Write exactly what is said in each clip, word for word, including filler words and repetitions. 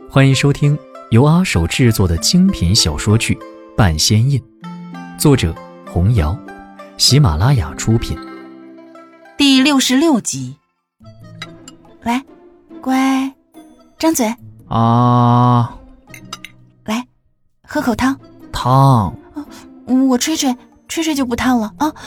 欢迎收听由阿手制作的精品小说剧《半仙印》，作者红瑶，喜马拉雅出品。 第六十六集。来，乖，张嘴啊！ 来，喝口汤。 汤？ 嗯，我吹吹，吹吹就不烫了啊。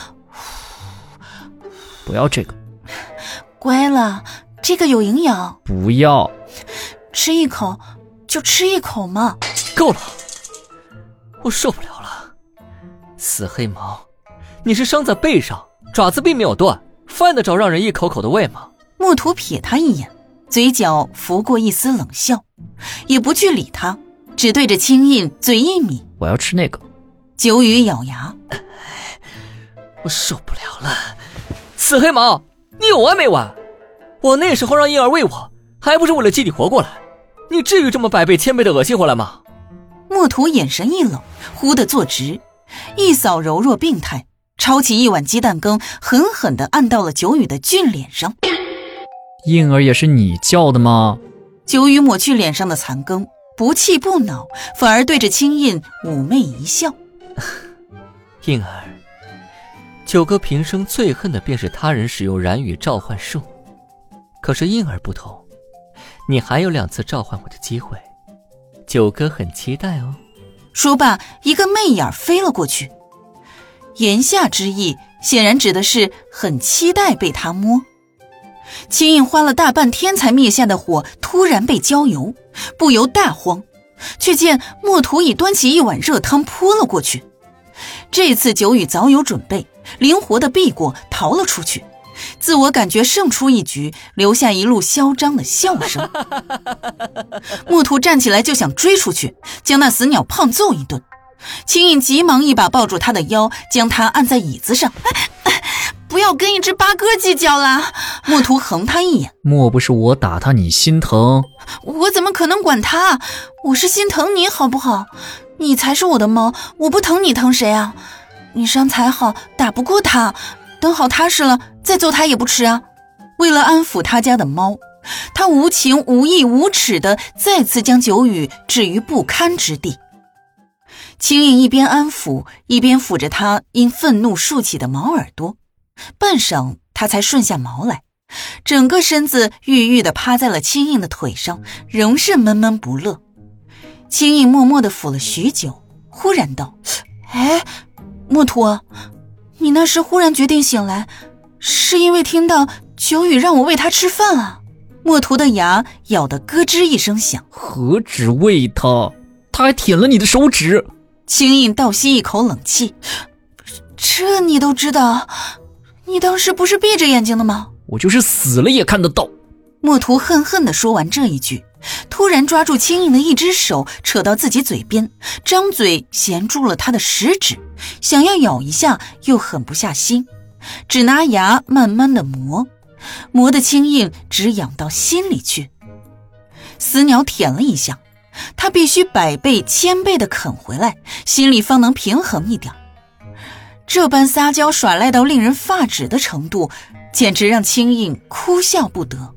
不要这个。 乖了，这个有营养。 不要。 吃一口就吃一口嘛。 够了，我受不了了。死黑毛，你是伤在背上，爪子并没有断，犯得着让人一口口的喂吗？ 墨图瞥他一眼，嘴角拂过一丝冷笑，也不去理他，只对着青印嘴一抿。 我要吃那个。 九羽咬牙， 我受不了了。死黑毛，你有完没完？我那时候让婴儿喂我，还不是为了激你活过来？你至于这么百倍千倍的恶心回来吗？ 墨图眼神一冷，忽地坐直，一扫柔弱病态，抄起一碗鸡蛋羹，狠狠地按到了九羽的俊脸上。 婴儿也是你叫的吗？ 九羽抹去脸上的残羹，不气不恼，反而对着青印妩媚一笑。 婴儿，九哥平生最恨的便是他人使用染语召唤术，可是婴儿不同，你还有两次召唤我的机会，九哥很期待哦。 说罢，一个媚眼飞了过去，言下之意显然指的是很期待被他摸。青印花了大半天才灭下的火突然被浇油，不由大慌，却见墨图已端起一碗热汤泼了过去。这次九羽早有准备，灵活地避过逃了出去，自我感觉胜出一局，留下一路嚣张的笑声。墨图站起来就想追出去，将那死鸟胖揍一顿。青印急忙一把抱住他的腰，将他按在椅子上。不要跟一只八哥计较啦！墨图横他一眼， 莫不是我打他你心疼？ 我怎么可能管他？我是心疼你好不好？你才是我的猫，我不疼你疼谁啊？你伤才好，打不过他，等好踏实了再揍他也不迟啊。为了安抚他家的猫，他无情无义无耻地再次将九羽置于不堪之地。青印一边安抚，一边抚着他因愤怒竖起的毛耳朵，半晌他才顺下毛来，整个身子郁郁地趴在了青印的腿上，仍是闷闷不乐。青印默默地抚了许久，忽然道：哎，墨图，你那时忽然决定醒来，是因为听到九羽让我喂他吃饭啊？墨图的牙咬得咯吱一声响。 何止喂他，他还舔了你的手指。 青印倒吸一口冷气，这你都知道？你当时不是闭着眼睛的吗？ 我就是死了也看得到。 墨图恨恨地说完这一句，突然抓住青印的一只手，扯到自己嘴边，张嘴衔住了他的食指，想要咬一下，又狠不下心，只拿牙慢慢地磨，磨得青印直痒到心里去。死鸟舔了一下，他必须百倍千倍地啃回来，心里方能平衡一点。这般撒娇耍赖到令人发指的程度，简直让青印哭笑不得。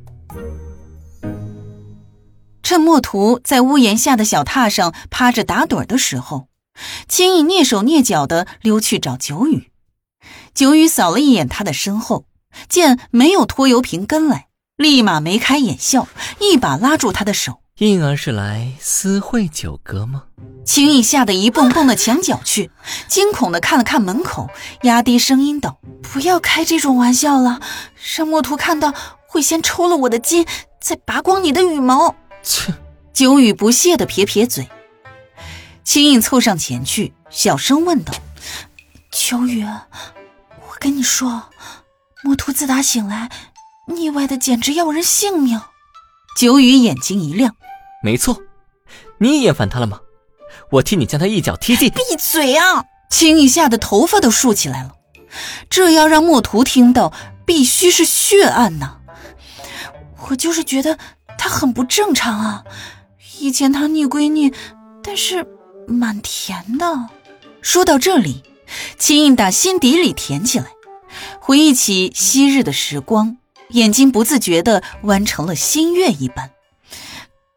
趁墨图在屋檐下的小榻上趴着打盹的时候，青印蹑手蹑脚地溜去找九羽。九羽扫了一眼他的身后，见没有拖油瓶跟来，立马眉开眼笑，一把拉住他的手。 婴儿是来私会九哥吗？ 青印吓得一蹦蹦地墙角去，惊恐地看了看门口，压低声音道：不要开这种玩笑了，让墨图看到会先抽了我的筋，再拔光你的羽毛。 切！ 九羽不屑地撇撇嘴。青印凑上前去，小声问道：九羽，我跟你说，墨图自打醒来，腻歪的简直要人性命。九羽眼睛一亮： 没错，你厌烦他了吗？我替你将他一脚踢进。 闭嘴啊！青印吓得头发都竖起来了，这要让墨图听到，必须是血案呐。我就是觉得他很不正常啊，以前他腻归腻，但是蛮甜的。说到这里，青印打心底里甜起来，回忆起昔日的时光，眼睛不自觉地弯成了新月一般。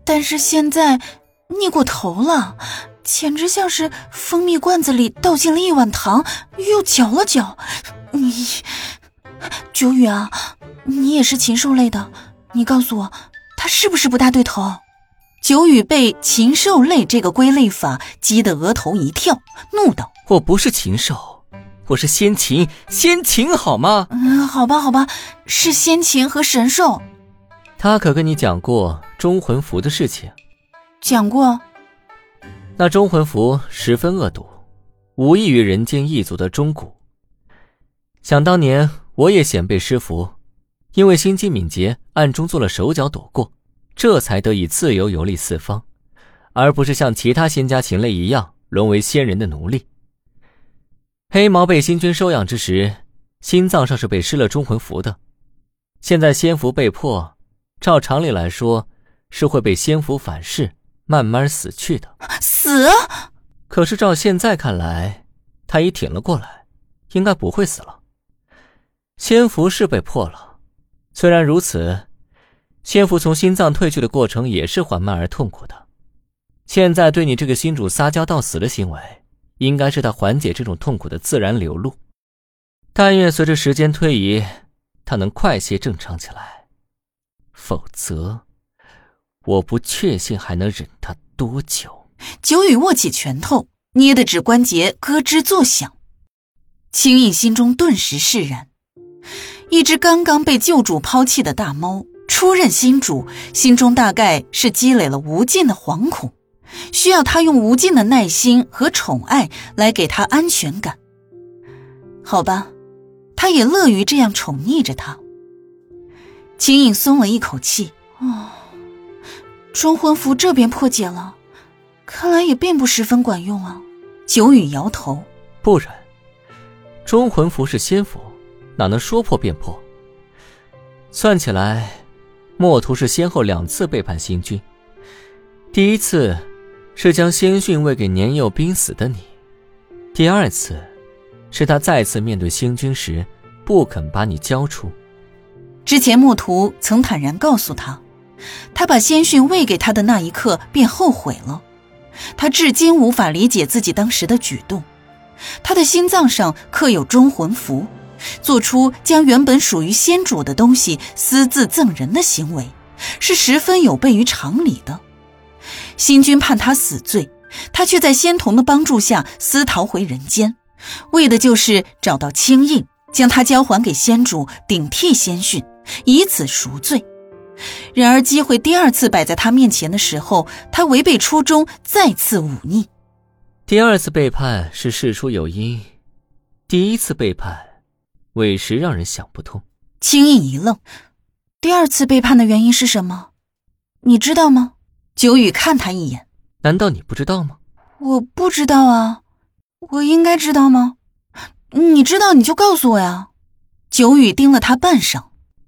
但是现在腻过头了，简直像是蜂蜜罐子里倒进了一碗糖，又搅了搅。你，九宇啊，你也是禽兽类的，你告诉我，他是不是不大对头？九宇被禽兽类这个归类法激得额头一跳，怒道： 我不是禽兽，我是仙禽，仙禽好吗？ 嗯，好吧好吧，是仙禽和神兽。 他可跟你讲过忠魂符的事情？ 讲过。 那忠魂符十分恶毒，无异于人间异族的忠骨。想当年我也险被施符，因为心机敏捷，暗中做了手脚躲过，这才得以自由游历四方，而不是像其他仙家禽类一样沦为仙人的奴隶。黑毛被星君收养之时，心脏上是被施了忠魂符的，现在仙符被破，照常理来说是会被仙符反噬，慢慢死去的。 死？ 可是照现在看来，他已挺了过来，应该不会死了。仙符是被破了，虽然如此，仙符从心脏退去的过程也是缓慢而痛苦的。现在对你这个心主撒娇到死的行为，应该是他缓解这种痛苦的自然流露。但愿随着时间推移，他能快些正常起来，否则我不确信还能忍他多久。 九宇握起拳头，捏的指关节咯吱作响。青印心中顿时释然，一只刚刚被旧主抛弃的大猫出任新主，心中大概是积累了无尽的惶恐，需要他用无尽的耐心和宠爱来给他安全感。好吧，他也乐于这样宠溺着他。青印松了一口气，哦，忠魂符这边破解了，看来也并不十分管用啊。九宇摇头， 不然忠魂符是仙符，哪能说破便破？算起来，墨图是先后两次背叛星君。第一次是将仙训喂给年幼濒死的你，第二次是他再次面对星君时不肯把你交出。 之前墨图曾坦然告诉他，他把仙训喂给他的那一刻便后悔了。他至今无法理解自己当时的举动。他的心脏上刻有忠魂符，做出将原本属于仙主的东西私自赠人的行为，是十分有悖于常理的。星君判他死罪，他却在仙童的帮助下私逃回人间，为的就是找到青印，将他交还给仙主，顶替仙训，以此赎罪。然而机会第二次摆在他面前的时候，他违背初衷，再次忤逆。 第二次背叛是事出有因，第一次背叛委实让人想不通。 青印一愣，第二次背叛的原因是什么？你知道吗？九宇看他一眼， 难道你不知道吗？ 我不知道啊，我应该知道吗？你知道你就告诉我呀。九宇盯了他半晌，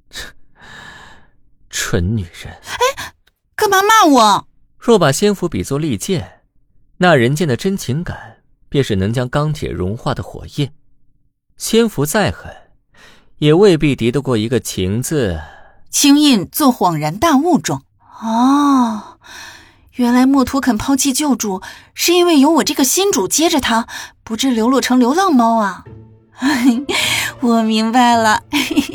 蠢女人。 哎，干嘛骂我？ 若把仙符比作利剑，那人间的真情感便是能将钢铁融化的火焰。仙符再狠，也未必敌得过一个情字。 青印做恍然大悟状。哦，原来墨图肯抛弃旧主，是因为有我这个新主接着他，不致流落成流浪猫啊。我明白了。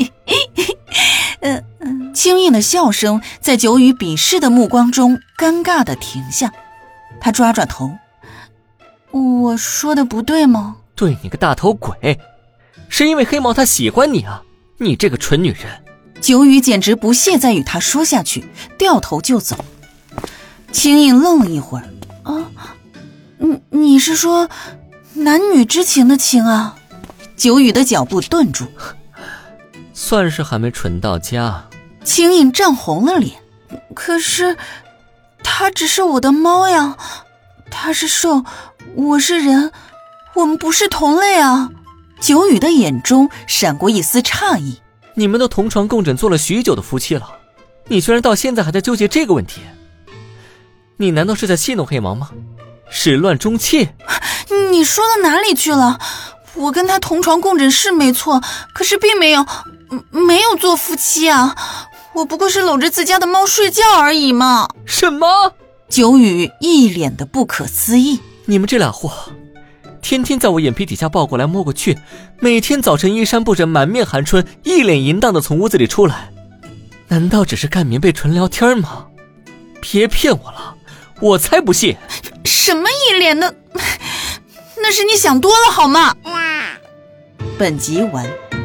呃，青印的笑声在九宇鄙视的目光中尴尬地停下。他抓抓头，我说的不对吗？ 对你个大头鬼，是因为黑毛他喜欢你啊，你这个蠢女人。 九宇简直不屑再与他说下去，掉头就走。青印愣了一会儿，啊，你你是说男女之情的情啊？九宇的脚步顿住， 算是还没蠢到家。 青印涨红了脸，可是他只是我的猫呀，他是兽，我是人，我们不是同类啊。九宇的眼中闪过一丝诧异。 你们都同床共枕做了许久的夫妻了，你居然到现在还在纠结这个问题？你难道是在戏弄黑毛吗？始乱终弃？ 你说到哪里去了？我跟他同床共枕是没错，可是并没有没有做夫妻啊。 我不过是搂着自家的猫睡觉而已嘛。 什么？ 九宇一脸的不可思议。 你们这俩货，天天在我眼皮底下抱过来摸过去，每天早晨衣衫不整，满面含春，一脸淫荡的从屋子里出来，难道只是盖棉被纯聊天吗？别骗我了，我才不信。 什么一脸的，那是你想多了好吗？本集完。